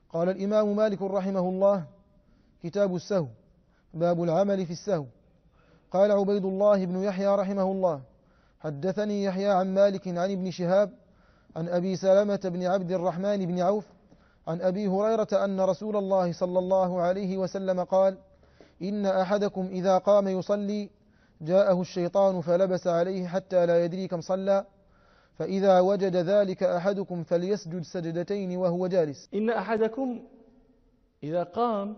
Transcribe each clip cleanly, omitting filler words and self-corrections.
قال الإمام مالك رحمه الله: كتاب السهو، باب العمل في السهو. قال عبيد الله بن يحيى رحمه الله: حدثني يحيى عن مالك عن ابن شهاب عن أبي سلمة بن عبد الرحمن بن عوف عن أبي هريرة أن رسول الله صلى الله عليه وسلم قال: إن أحدكم إذا قام يصلي جاءه الشيطان فلبس عليه حتى لا يدري كم صلى، فإذا وجد ذلك أحدكم فليسجد سجدتين وهو جالس. إن أحدكم إذا قام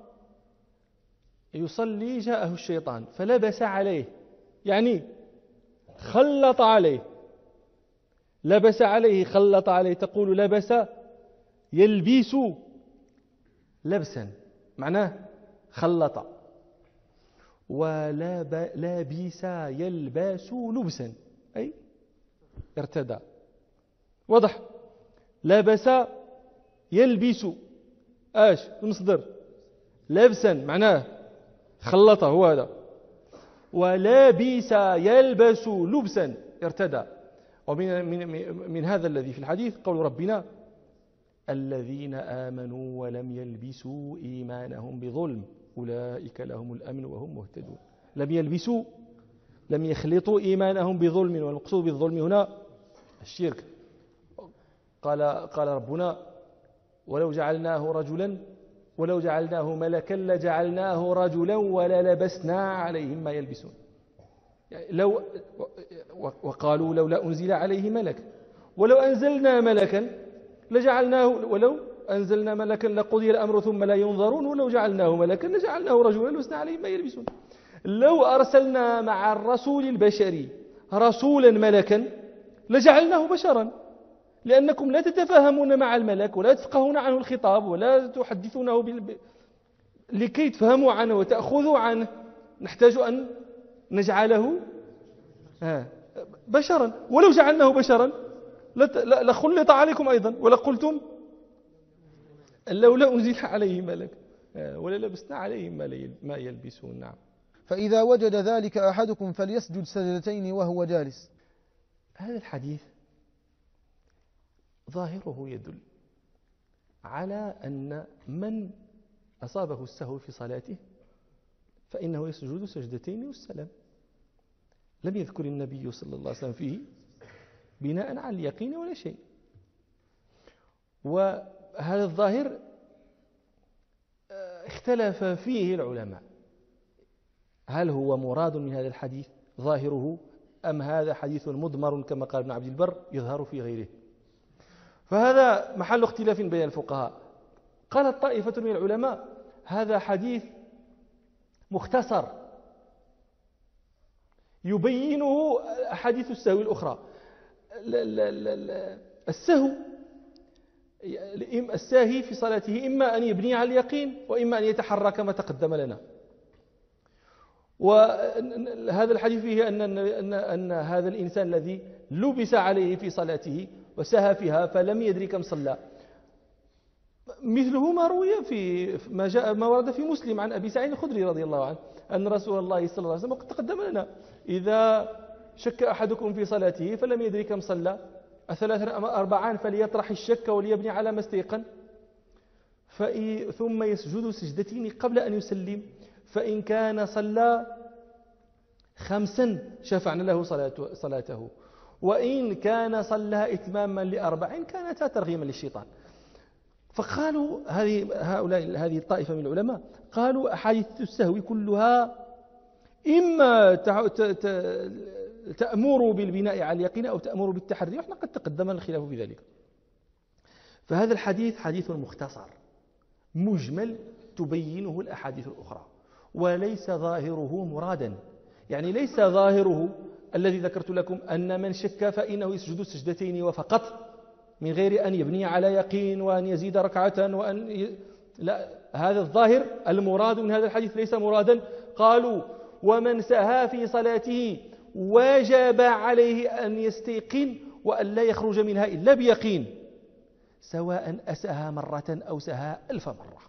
يصلي جاءه الشيطان فلبس عليه، يعني خلط عليه. لبس عليه، خلط عليه. تقول لبس يلبس لبسا، معناه خلط. ولابس يلبس لبسا، أي ارتدى. واضح؟ لبس يلبس المصدر لبسا، معناه خلطه، هو هذا. ولابس يلبس لبسا، ارتدى. ومن هذا الذي في الحديث قول ربنا: الذين آمنوا ولم يلبسوا إيمانهم بظلم أولئك لهم الأمن وهم مهتدون. لم يلبسوا، لم يخلطوا إيمانهم بظلم، والمقصود بالظلم هنا الشرك. قال ربنا: ولو جعلناه ملكا لجعلناه رجلا وللبسنا عليهم ما يلبسون. يعني وقالوا لولا أنزل عليه ملك، ولو أنزلنا ملكا لقضي الأمر ثم لا ينظرون، ولو جعلناه ملكا لجعلناه رجلا ولبسنا عليهم ما يلبسون. لو أرسلنا مع الرسول البشري رسولا ملكا لجعلناه بشرا، لأنكم لا تتفاهمون مع الملك ولا تفقهون عنه الخطاب ولا تحدثونه لكي تفهموا عنه وتأخذوا عنه. نحتاج أن نجعله بشرا، ولو جعلناه بشرا لخلط عليكم أيضا، ولقلتم لولا أنزل عليه ملك ولا لبسنا عليهم ما يلبسون. نعم. فإذا وجد ذلك أحدكم فليسجد سجدتين وهو جالس. هذا الحديث ظاهره يدل على أن من أصابه السهو في صلاته فإنه يسجد سجدتين والسلام. لم يذكر النبي صلى الله عليه وسلم فيه بناء على اليقين ولا شيء. وهذا الظاهر اختلف فيه العلماء، هل هو مراد من هذا الحديث ظاهره، أم هذا حديث مضمر كما قال ابن عبد البر يظهر في غيره. فهذا محل اختلاف بين الفقهاء. قالت طائفة من العلماء: هذا حديث مختصر يبينه أحاديث السهو الأخرى. الساهي في صلاته إما أن يبني على اليقين وإما أن يتحرى كما تقدم لنا. وهذا الحديث فيه أن هذا الإنسان الذي لبس عليه في صلاته وسهى فيها فلم يدري كم صلى، مثله ما روي في ما ورد في مسلم عن أبي سعيد الخدري رضي الله عنه أن رسول الله صلى الله عليه وسلم قد تقدم لنا: إذا شك أحدكم في صلاته فلم يدري كم صلى أثلاث أم أربعان فليطرح الشك وليبني على ما استيقن، ثم يسجد سجدتين قبل أن يسلم، فإن كان صلى 5 شفعنا له صلاته، وإن كان صلى إتماما ل4 كانتا ترغيما للشيطان. فقالوا هذه الطائفة من العلماء قالوا: أحاديث السهو كلها إما تأمر بالبناء على اليقين أو تأمر بالتحري، وإحنا قد تقدمنا الخلاف في ذلك. فهذا الحديث حديث مختصر مجمل تبينه الأحاديث الأخرى، وليس ظاهره مرادا. يعني ليس ظاهره الذي ذكرت لكم أن من شك فإنه يسجد سجدتين وفقط من غير أن يبني على يقين وأن يزيد ركعة لا، هذا الظاهر المراد من هذا الحديث ليس مرادا. قالوا: ومن سهى في صلاته وجب عليه أن يستيقن وأن لا يخرج منها إلا بيقين، سواء أسهى مرة أو سهى 1000 مرة.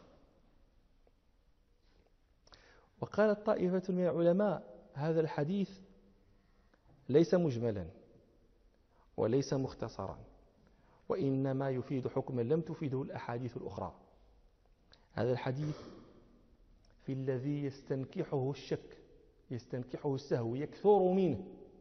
وقالت طائفة من العلماء: هذا الحديث ليس مجملا وليس مختصرا، وإنما يفيد حكما لم تفيده الأحاديث الأخرى. هذا الحديث في الذي يستنكحه الشك، يستنكحه السهو، يكثر منه،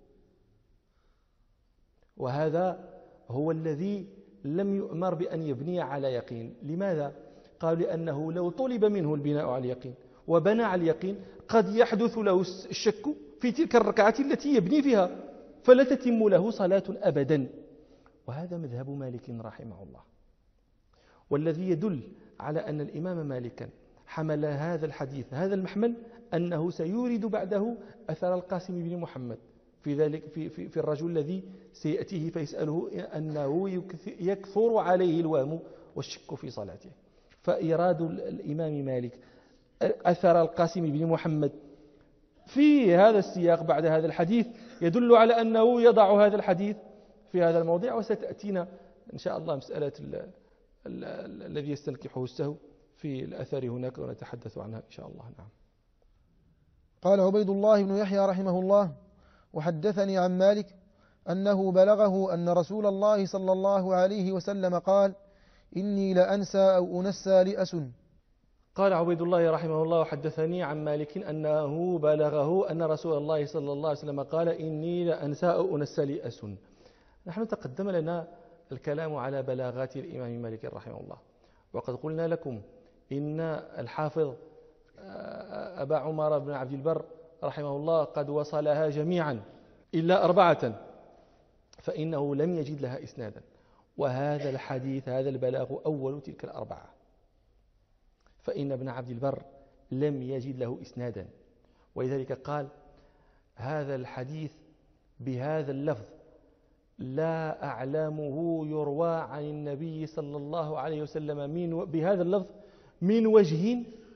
وهذا هو الذي لم يؤمر بأن يبني على يقين. لماذا؟ قالوا لأنه لو طلب منه البناء على اليقين وبنى على اليقين قد يحدث له الشك في تلك الركعة التي يبني فيها، فلا تتم له صلاة أبدا. وهذا مذهب مالك رحمه الله، والذي يدل على أن الإمام مالكا حمل هذا الحديث هذا المحمل أنه سيورد بعده أثر القاسم بن محمد في ذلك في الرجل الذي سيأتيه فيسأله أنه يكثر عليه الوهم والشك في صلاته. فإيراد الإمام مالك أثر القاسم بن محمد في هذا السياق بعد هذا الحديث يدل على أنه يضع هذا الحديث في هذا الموضع. وستأتينا إن شاء الله مسألة الذي يستنكحه السهو في الأثر هناك ونتحدث عنها إن شاء الله. نعم. قال عبيد الله بن يحيى رحمه الله: وحدثني عن مالك أنه بلغه أن رسول الله صلى الله عليه وسلم قال: إني لأنسى أو أنسى لأسن. قال عبيد الله رحمه الله: وحدثني عن مالك أنه بلغه أن رسول الله صلى الله عليه وسلم قال: إني لأنسى أو أنسى لأسن. نحن تقدم لنا الكلام على بلاغات الإمام مالك رحمه الله، وقد قلنا لكم إن الحافظ أبا عمر بن عبد البر رحمه الله قد وصلها جميعا إلا 4، فإنه لم يجد لها إسنادا، وهذا الحديث هذا البلاغ أول تلك 4، فإن ابن عبد البر لم يجد له إسنادا، ولذلك قال: هذا الحديث بهذا اللفظ لا أعلمه يروى عن النبي صلى الله عليه وسلم بهذا اللفظ من وجه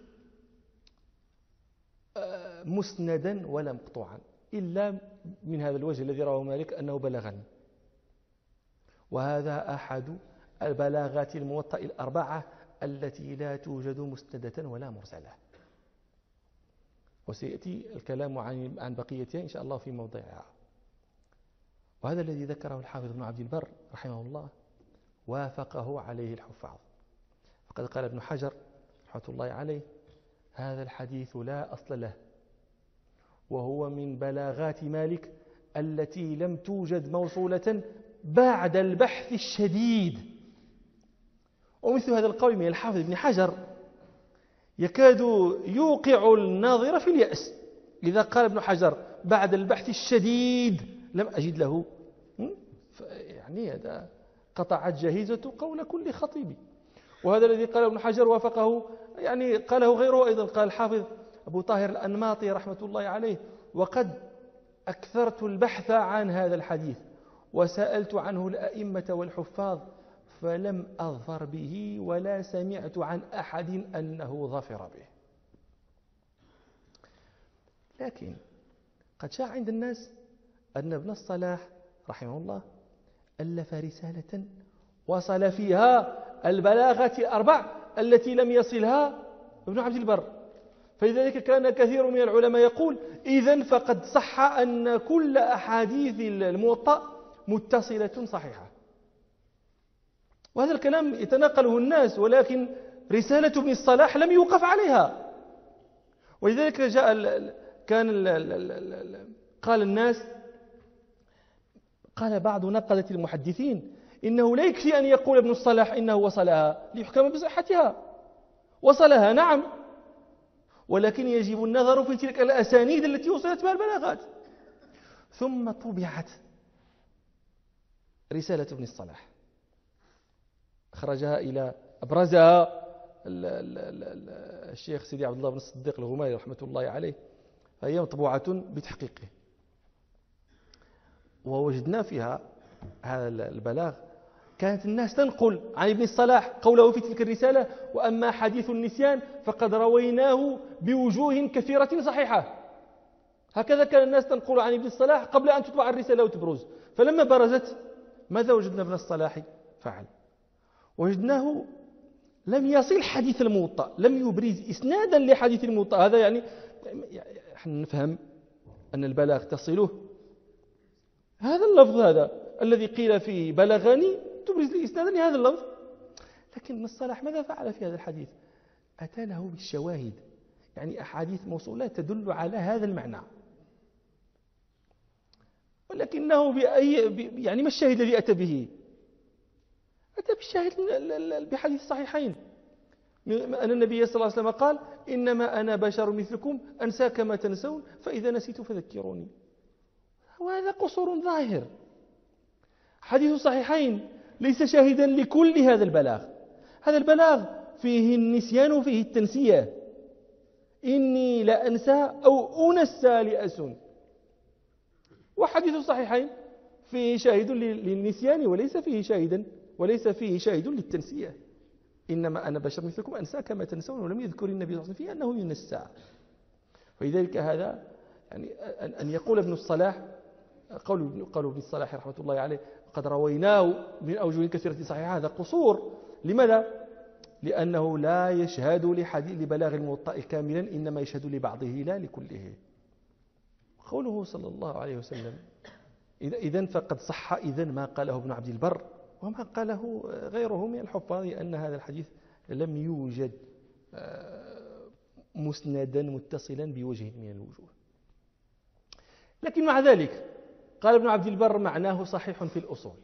مسندا ولا مقطوعا، إلا من هذا الوجه الذي رواه مالك أنه بلغني. وهذا أحد البلاغات الموطأ 4 التي لا توجد مسندة ولا مرسلة، وسيأتي الكلام عن بقيتها إن شاء الله في موضعها. وهذا الذي ذكره الحافظ ابن عبد البر رحمه الله وافقه عليه الحفاظ، فقد قال ابن حجر رحمة الله عليه: هذا الحديث لا أصل له، وهو من بلاغات مالك التي لم توجد موصولة بعد البحث الشديد. ومثل هذا القول من الحافظ ابن حجر يكاد يوقع الناظر في اليأس. لذا قال ابن حجر: بعد البحث الشديد لم أجد له، يعني هذا قطعت جاهزة قول كل خطيب. وهذا الذي قال ابن حجر وافقه، يعني قاله غيره أيضا، قال الحافظ أبو طاهر الأنماطي رحمة الله عليه: وقد أكثرت البحث عن هذا الحديث وسألت عنه الأئمة والحفاظ فلم أظفر به ولا سمعت عن أحد أنه ظفر به. لكن قد شاع عند الناس أن ابن الصلاح رحمه الله ألف رسالة وصل فيها البلاغة 4 التي لم يصلها ابن عبد البر، فلذلك كان كثير من العلماء يقول: إذن فقد صح أن كل أحاديث الموطأ متصلة صحيحة. وهذا الكلام يتناقله الناس، ولكن رسالة ابن الصلاح لم يوقف عليها. ولذلك قال الناس، قال بعض نقدة المحدثين: إنه لا يكفي أن يقول ابن الصلاح إنه وصلها ليحكم بصحتها. وصلها نعم، ولكن يجب النظر في تلك الأسانيد التي وصلت بها البلاغات. ثم طبعت رسالة ابن الصلاح، أخرجها إلى أبرزها الشيخ سيدي عبد الله بن الصديق الغماري رحمة الله عليه، فهي مطبوعة بتحقيقه. ووجدنا فيها هذا البلاغ كانت الناس تنقل عن ابن الصلاح قوله في تلك الرسالة: وأما حديث النسيان فقد رويناه بوجوه كثيرة صحيحة. هكذا كان الناس تنقل عن ابن الصلاح قبل أن تطبع الرسالة وتبرز. فلما برزت ماذا وجدنا ابن الصلاح فعل؟ وجدناه لم يصل حديث الموطأ، لم يبرز إسنادا لحديث الموطأ. هذا يعني نحن نفهم أن البلاغ تصله هذا اللفظ هذا الذي قيل فيه بلغني، تبرز لي إسنادا لهذا اللفظ. لكن ابن الصلاح ماذا فعل في هذا الحديث؟ أتى له بالشواهد، يعني أحاديث موصولة تدل على هذا المعنى. ولكنه يعني ما الشاهد الذي أتى به؟ أتى بالشاهد بحديث الصحيحين أن النبي صلى الله عليه وسلم قال: إنما أنا بشر مثلكم أنسى كما تنسون فإذا نسيت فذكروني. وهذا قصور ظاهر. حديث الصحيحين ليس شاهدا لكل هذا البلاغ. هذا البلاغ فيه النسيان وفيه التنسية. إني لا أنسى أو أنسى لأسن. وحديث الصحيحين فيه شاهد للنسيان وليس فيه شاهد للتنسية. إنما أنا بشر مثلكم أنسى كما تنسون، ولم يذكر النبي صلى الله عليه وسلم فيه أنه ينسى. فلذلك هذا يعني أن يقول ابن الصلاح قول ابن الصلاح رحمة الله عليه قد رويناه من أوجه كثيرة صحيحة، هذا قصور. لماذا؟ لأنه لا يشهد لبلاغ الموطأ كاملا، إنما يشهد لبعضه لا لكله. قوله صلى الله عليه وسلم إذن فقد صح ما قاله ابن عبد البر وما قاله غيره من الحفاظ، أن هذا الحديث لم يوجد مسندا متصلا بوجه من الوجوه. لكن مع ذلك قال ابن عبد البر معناه صحيح في الأصول،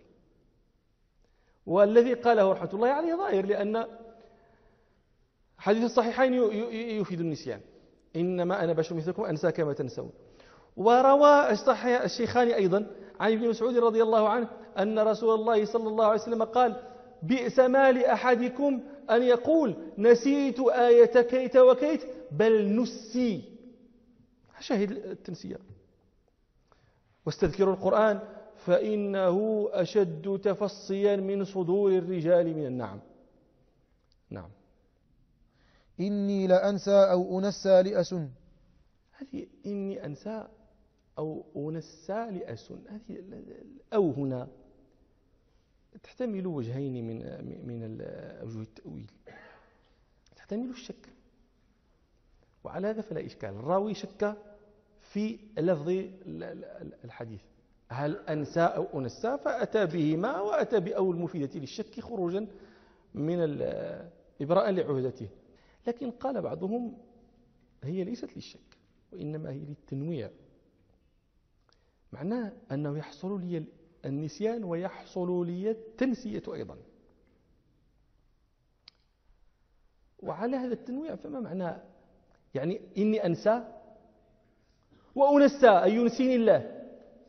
والذي قاله رحمة الله عليه ظاهر، لأن حديث الصحيحين يفيد النسيان، إنما أنا بشر مثلكم أنسى كما تنسون. وروى الشيخان أيضا عن ابن مسعود رضي الله عنه أن رسول الله صلى الله عليه وسلم قال: بئس ما لأحدكم أن يقول نسيت آية كيت وكيت بل نسي. شاهد التنسية. واستذكروا القرآن فإنه أشد تفصيا من صدور الرجال من النعم. نعم. إني لأنسى أو أنسى لأسن. هذه إني أنسى أو أنسى لأسن، هذه أو هنا تحتمل وجهين من أوجه التأويل. تحتمل الشك، وعلى هذا فلا إشكال. الراوي شك في لفظ الحديث، هل أنسى أو أنسى، فأتى بهما وأتى بأول المفيدة للشك خروجا من إبراء لعهدته. لكن قال بعضهم هي ليست للشك وإنما هي للتنويع، معناه أنه يحصل لي النسيان ويحصل لي التنسية أيضا. وعلى هذا التنويع فما معناه؟ يعني إني أنسى وأنسى أي ينسيني الله،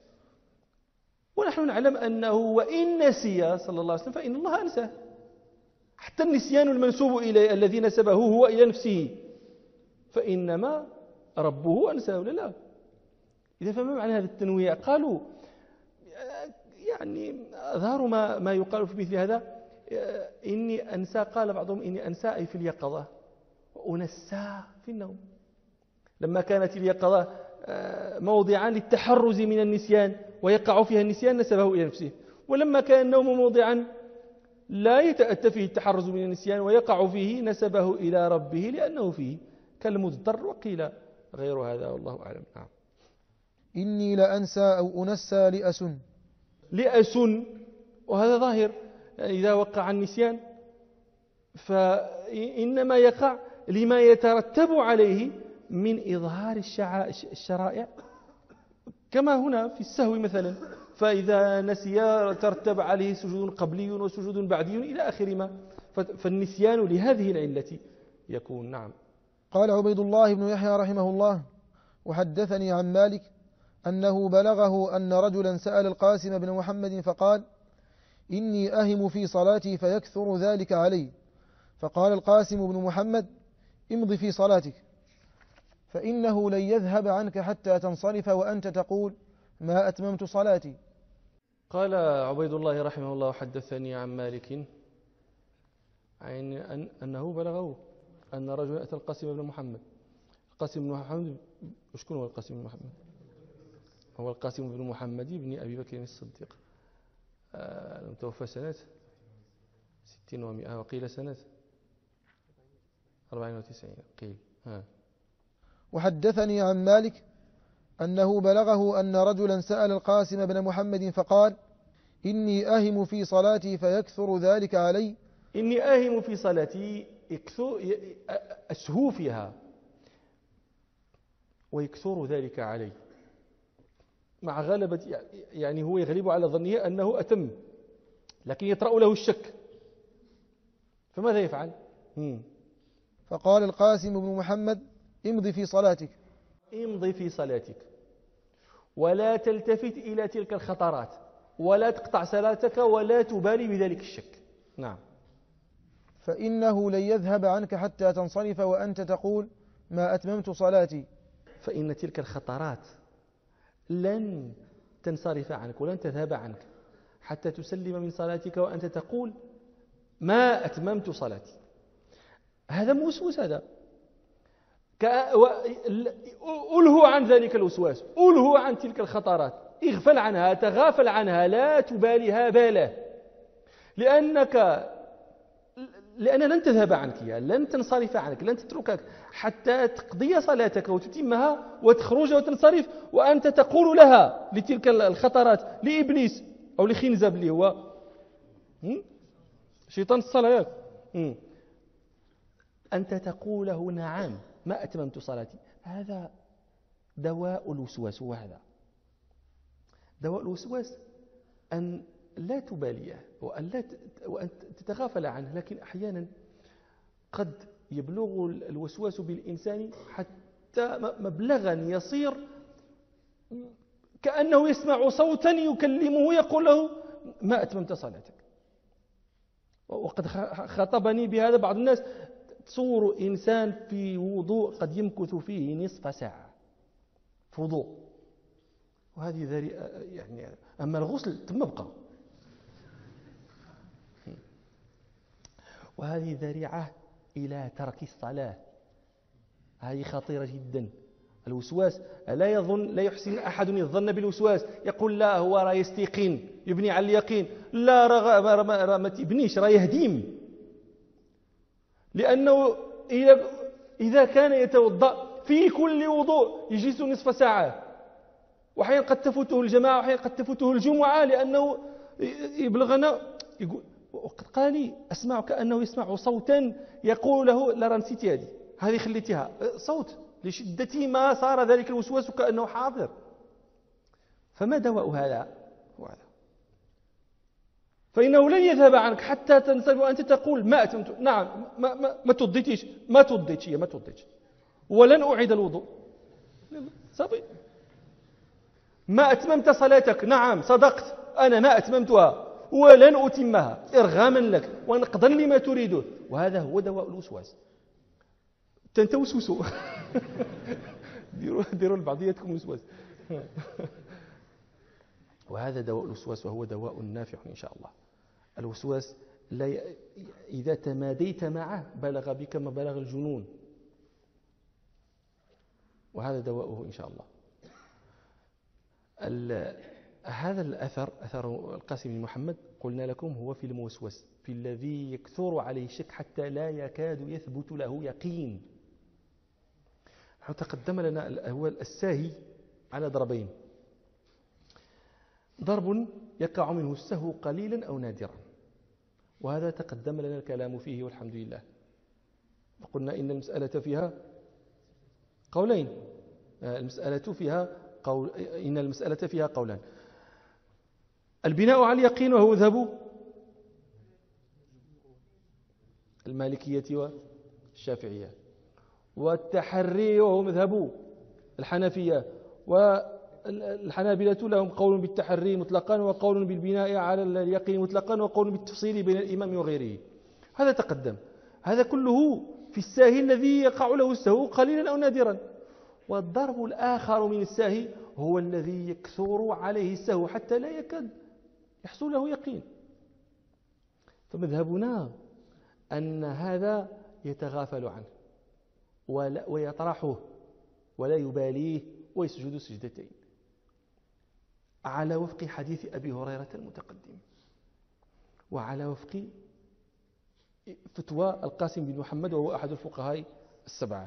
ونحن نعلم أنه وإن نسي صلى الله عليه وسلم فإن الله أنساه. حتى النسيان المنسوب إليه الذي نسبه هو إلى نفسه فإنما ربه أنساه ولا لا؟ إذا فما معنى هذا التنويع؟ قالوا يعني أظهر ما يقال في مثل هذا إني أنسى. قال بعضهم إني أنسى أي في اليقظة، وأنسى في النوم. لما كانت اليقظة موضعا للتحرز من النسيان ويقع فيها النسيان نسبه إلى نفسه، ولما كان النوم موضعا لا يتأتى فيه التحرز من النسيان ويقع فيه نسبه إلى ربه لأنه فيه كالمضطر. وقيل غير هذا والله أعلم. نعم. إني لأنسى أو أنسى لأسن. لأسن، وهذا ظاهر، يعني إذا وقع النسيان فإنما يقع لما يترتب عليه من إظهار الشرائع، كما هنا في السهو مثلا، فإذا نسي ترتب عليه سجود قبلي وسجود بعدي إلى آخر ما، فالنسيان لهذه العلة يكون. نعم. قال عبيد الله بن يحيى رحمه الله: وحدثني عن مالك أنه بلغه أن رجلا سأل القاسم بن محمد فقال: إني أهم في صلاتي فيكثر ذلك علي. فقال القاسم بن محمد: امض في صلاتك فإنه لن يذهب عنك حتى تنصرف وأنت تقول ما أتممت صلاتي. قال عبيد الله رحمه الله: حدثني عن مالك أنه بلغه أن رجلا أتى القاسم بن محمد. القاسم بن محمد شكون هو القاسم بن محمد؟ هو القاسم بن محمد بن أبي بكر الصديق، توفى سنة 60 و100 وقيل سنة 94 قيل. وحدثني عن مالك أنه بلغه أن رجلا سأل القاسم بن محمد فقال: إني أهم في صلاتي فيكثر ذلك علي. إني أهم في صلاتي أسهو فيها ويكثر ذلك عليه مع غلبة، يعني هو يغلب على ظنه أنه أتم، لكن يطرأ له الشك، فماذا يفعل؟ فقال القاسم بن محمد: امضي في صلاتك. امضي في صلاتك ولا تلتفت إلى تلك الخطرات ولا تقطع صلاتك ولا تبالي بذلك الشك. نعم. فإنه لن يذهب عنك حتى تنصرف وأنت تقول: ما أتممت صلاتي. فإن تلك الخطرات لن تنصرف عنك ولن تذهب عنك حتى تسلم من صلاتك وأنت تقول: ما أتممت صلاتي. هذا موسوس، هذا ألهو عن ذلك الوسواس، ألهو عن تلك الخطرات، اغفل عنها، تغافل عنها، لا تباليها باله، لأن لن تذهب عنك، لن تنصرف عنك، لن تتركك حتى تقضي صلاتك وتتمها وتخرج وتنصرف وأنت تقول لها، لتلك الخطرات، لإبليس أو لخنزب اللي هو شيطان الصلاة، أنت تقول له: نعم ما أتممت صلاتي. هذا دواء الوسواس. هو هذا دواء الوسواس، أن لا تباليه وأن تتغافل عنه. لكن أحيانا قد يبلغ الوسواس بالإنسان حتى مبلغا يصير كأنه يسمع صوتا يكلمه يقول له: ما أتممت صلاتك. وقد خاطبني بهذا بعض الناس، تصور إنسان في وضوء قد يمكث فيه نصف ساعة في وضوء، وهذه يعني أما الغسل ثم بقى، وهذه ذريعة إلى ترك الصلاة. هذه خطيرة جدا. الوسواس لا يحسن أحد يظن بالوسواس، يقول: لا هو راه يستيقن، يبني على اليقين. لا، ما تبنيش، راه يهديم. لأنه إذا كان يتوضأ في كل وضوء يجلس نصف ساعة، وأحيانا قد تفوته الجماعة وأحيانا قد تفوته الجمعة، لأنه يبلغنا يقول، وقد قال لي: أسمع كأنه يسمع صوتا يقول له: لا، نسيتي هذه خليتها صوت، لشدة ما صار ذلك الوسواس كأنه حاضر. فما دواء هذا؟ فإنه لن يذهب عنك حتى تنصرف وأنت تقول: ما أتممت. نعم، ما توضيتيش، ما توضيتش ولن أعيد الوضوء. صبي. ما أتممت صلاتك. نعم صدقت، أنا ما أتممتها ولن أتمها إرغاما لك ونقضا لما تريده. وهذا هو دواء الوسواس. تنتوسوسوا ديروا لبعضياتكم وسواس. وهذا دواء الوسواس، وهو دواء نافع إن شاء الله. الوسواس إذا تماديت معه بلغ بك مبلغ الجنون، وهذا دواؤه إن شاء الله. هذا الأثر، أثر القاسم بن محمد، قلنا لكم هو في الموسوس، في الذي يكثر عليه الشك حتى لا يكاد يثبت له يقين. نحن تقدم لنا هو الساهي على ضربين: ضرب يقع منه السهو قليلا أو نادرا، وهذا تقدم لنا الكلام فيه والحمد لله. قلنا إن المسألة فيها قولين، إن المسألة فيها قولان: البناء على اليقين وهو مذهب المالكية والشافعية، والتحري وهو مذهب الحنفية، والحنابلة لهم قول بالتحري مطلقا وقول بالبناء على اليقين مطلقا وقول بالتفصيل بين الإمام وغيره. هذا تقدم. هذا كله في الساهي الذي يقع له السهو قليلا أو نادرا. والضرب الآخر من الساهي هو الذي يكثر عليه السهو حتى لا يكاد يحصل له يقين. فمذهبنا أن هذا يتغافل عنه ويطرحه ولا يباليه ويسجد سجدتين، على وفق حديث أبي هريرة المتقدم، وعلى وفق فتوى القاسم بن محمد وهو أحد الفقهاء السبعة.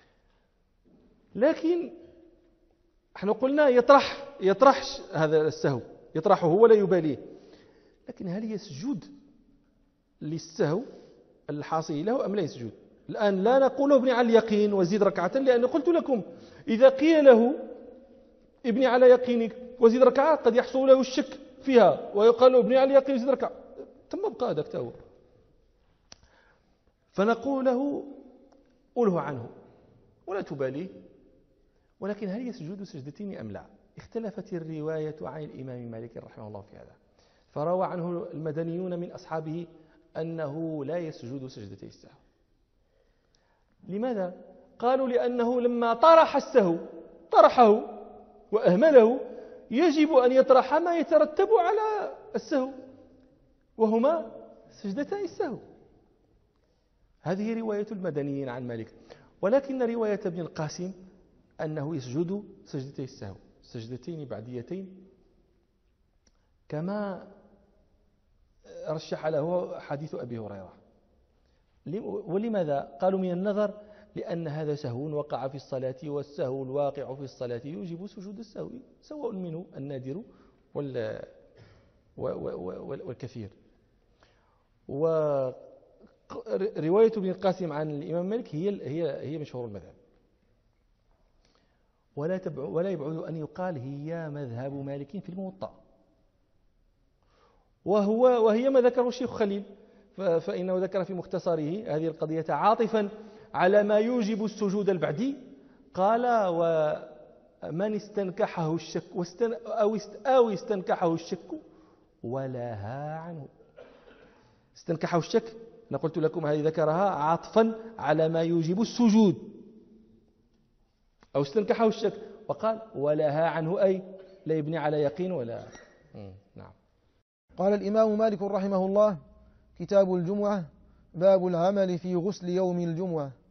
لكن احنا قلنا يطرح هذا السهو، يطرحه ولا يباليه، لكن هل يسجد للسهو الحاصل له أم لا يسجد؟ الآن لا نقول ابني على اليقين وزيد ركعة، لأن قلت لكم إذا قيل له ابني على يقينك وزيد ركعة قد يحصل له الشك فيها ويقال ابني على اليقين وزيد ركعة، تم بقى هذاك تاهو. فنقول له قله عنه ولا تباليه، ولكن هل يسجد سجدتين أم لا؟ اختلفت الرواية عن الإمام مالك رحمه الله في هذا، فروى عنه المدنيون من أصحابه أنه لا يسجد سجدتي السهو. لماذا؟ قالوا لأنه لما طرح السهو طرحه وأهمله يجب أن يطرح ما يترتب على السهو وهما سجدتي السهو. هذه رواية المدنيين عن مالك. ولكن رواية ابن القاسم أنه يسجد سجدتي السهو سجدتين بعديتين كما رشح له حديث أبي هريرة. ولماذا؟ قالوا من النظر لأن هذا سهو وقع في الصلاة، والسهو الواقع في الصلاة يوجب سجود السهو سواء منه النادر والكثير. ورواية ابن القاسم عن الإمام مالك هي مشهور المذهب، ولا يبعد أن يقال هي مذهب مالك في الموطأ، وهي ما ذكره الشيخ خليل، فإنه ذكر في مختصره هذه القضية عاطفا على ما يوجب السجود البعدي. قال ومن استنكحه الشك أو استنكحه الشك ولها عنه. استنكحه الشك أنا قلت لكم هذه ذكرها عاطفا على ما يوجب السجود، أو استنكحه الشك وقال ولها عنه أي لا يبني على يقين ولا نعم. قال الإمام مالك رحمه الله: كتاب الجمعة، باب العمل في غسل يوم الجمعة.